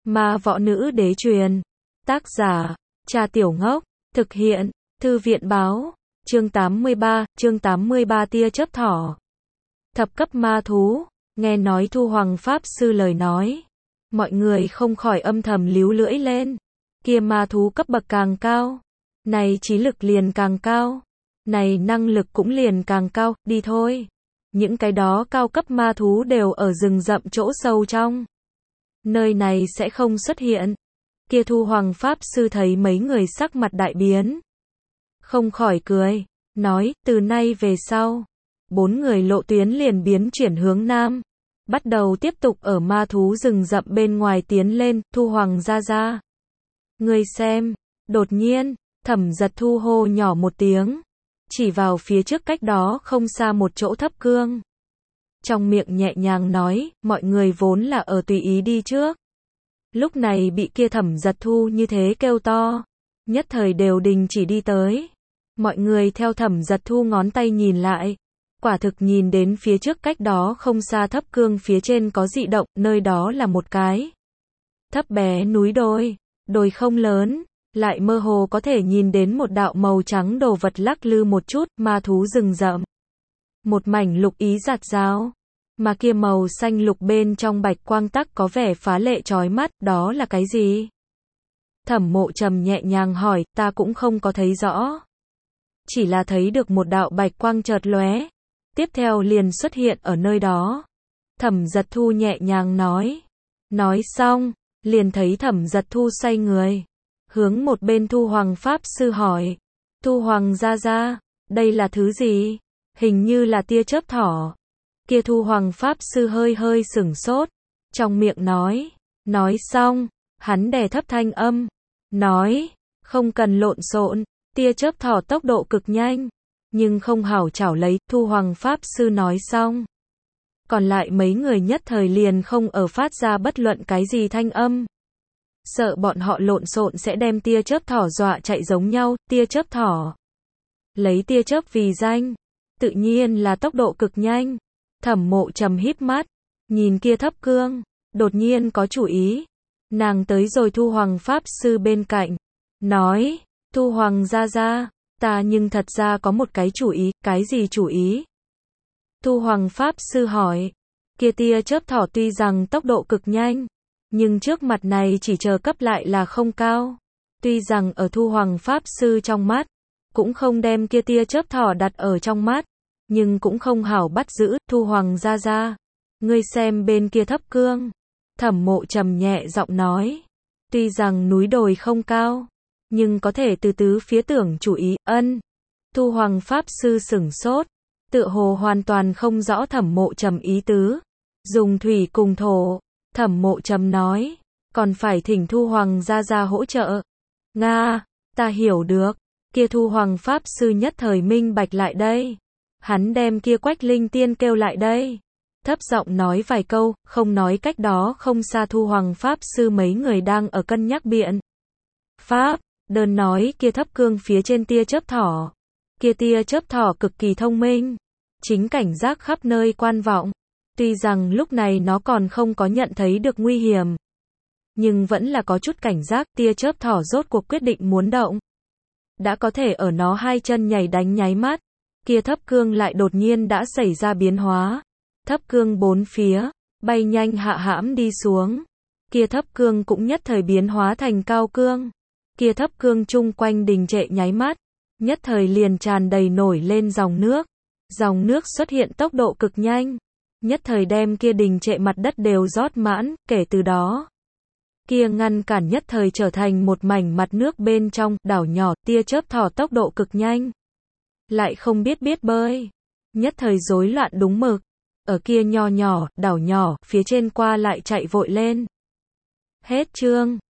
Ma võ nữ đế truyền. Tác giả, Cha Tiểu Ngốc. Thực hiện, Thư viện báo. Chương 83 tia chớp thỏ. Thập cấp ma thú. Nghe nói Thu Hoàng Pháp Sư lời nói, mọi người không khỏi âm thầm líu lưỡi lên. Kia ma thú cấp bậc càng cao, này trí lực liền càng cao, này năng lực cũng liền càng cao, đi thôi. Những cái đó cao cấp ma thú đều ở rừng rậm chỗ sâu trong. Nơi này sẽ không xuất hiện. Kia Thu Hoàng Pháp Sư thấy mấy người sắc mặt đại biến, không khỏi cười, nói, từ nay về sau, 4 người lộ tuyến liền biến chuyển hướng nam, bắt đầu tiếp tục ở ma thú rừng rậm bên ngoài tiến lên. Thu Hoàng ra ra, ngươi xem. Đột nhiên, Thẩm Giật Thu hô nhỏ một tiếng, chỉ vào phía trước cách đó không xa một chỗ thấp cương. Trong miệng nhẹ nhàng nói, mọi người vốn là ở tùy ý đi trước. Lúc này bị kia Thẩm Giật Thu như thế kêu to, nhất thời đều đình chỉ đi tới. Mọi người theo Thẩm Giật Thu ngón tay nhìn lại, quả thực nhìn đến phía trước cách đó không xa thấp cương phía trên có dị động, nơi đó là một cái thấp bé núi đồi, đồi không lớn, lại mơ hồ có thể nhìn đến một đạo màu trắng đồ vật lắc lư một chút. Ma thú rừng rậm, một mảnh lục ý rạt rào, mà kia màu xanh lục bên trong bạch quang tắc có vẻ phá lệ chói mắt, đó là cái gì? Thẩm Mộ Trầm nhẹ nhàng hỏi, ta cũng không có thấy rõ, chỉ là thấy được một đạo bạch quang chợt lóe, tiếp theo liền xuất hiện ở nơi đó. Thẩm Giật Thu nhẹ nhàng nói xong, liền thấy Thẩm Giật Thu xoay người, hướng một bên Thu Hoàng Pháp Sư hỏi, Thu Hoàng ra ra, đây là thứ gì? Hình như là tia chớp thỏ. Kia Thu Hoàng Pháp Sư hơi hơi sửng sốt, trong miệng nói xong, hắn đè thấp thanh âm, nói, không cần lộn xộn, tia chớp thỏ tốc độ cực nhanh, nhưng không hảo chảo lấy. Thu Hoàng Pháp Sư nói xong, còn lại mấy người nhất thời liền không ở phát ra bất luận cái gì thanh âm, sợ bọn họ lộn xộn sẽ đem tia chớp thỏ dọa chạy giống nhau. Tia chớp thỏ, lấy tia chớp vì danh, tự nhiên là tốc độ cực nhanh. Thẩm Mộ Trầm híp mắt, nhìn kia thấp cương, đột nhiên có chủ ý. Nàng tới rồi Thu Hoàng Pháp Sư bên cạnh, nói, Thu Hoàng ra ra, ta nhưng thật ra có một cái chủ ý. Cái gì chủ ý? Thu Hoàng Pháp Sư hỏi. Kia tia chớp thỏ tuy rằng tốc độ cực nhanh, nhưng trước mặt này chỉ chờ cấp lại là không cao. Tuy rằng ở Thu Hoàng Pháp Sư trong mắt, cũng không đem kia tia chớp thỏ đặt ở trong mắt, nhưng cũng không hảo bắt giữ. Thu Hoàng ra ra, ngươi xem bên kia thấp cương. Thẩm Mộ Trầm nhẹ giọng nói, tuy rằng núi đồi không cao, nhưng có thể từ tứ phía tưởng chủ ý. Ân. Thu Hoàng Pháp Sư sửng sốt, tựa hồ hoàn toàn không rõ Thẩm Mộ Trầm ý tứ. Dùng thủy cùng thổ. Thẩm Mộ Trầm nói, còn phải thỉnh Thu Hoàng ra ra hỗ trợ. Nga, ta hiểu được. Kia Thu Hoàng Pháp Sư nhất thời minh bạch lại đây. Hắn đem kia Quách Linh Tiên kêu lại đây, thấp giọng nói vài câu, không nói cách đó không xa Thu Hoàng Pháp Sư mấy người đang ở cân nhắc biện pháp, đơn nói kia thấp cương phía trên tia chớp thỏ. Kia tia chớp thỏ cực kỳ thông minh, chính cảnh giác khắp nơi quan vọng. Tuy rằng lúc này nó còn không có nhận thấy được nguy hiểm, nhưng vẫn là có chút cảnh giác. Tia chớp thỏ rốt cuộc quyết định muốn động, đã có thể ở nó hai chân nhảy đánh nháy mắt, kia thấp cương lại đột nhiên đã xảy ra biến hóa. Thấp cương bốn phía bay nhanh hạ hãm đi xuống, kia thấp cương cũng nhất thời biến hóa thành cao cương. Kia thấp cương chung quanh đình trệ nháy mắt, nhất thời liền tràn đầy nổi lên dòng nước. Dòng nước xuất hiện tốc độ cực nhanh, nhất thời đem kia đình trệ mặt đất đều rót mãn. Kể từ đó, kia ngăn cản nhất thời trở thành một mảnh mặt nước bên trong đảo nhỏ. Tia chớp thỏ tốc độ cực nhanh, lại không biết bơi, nhất thời rối loạn đúng mực, ở kia nho nhỏ đảo nhỏ phía trên qua lại chạy vội lên. Hết chương.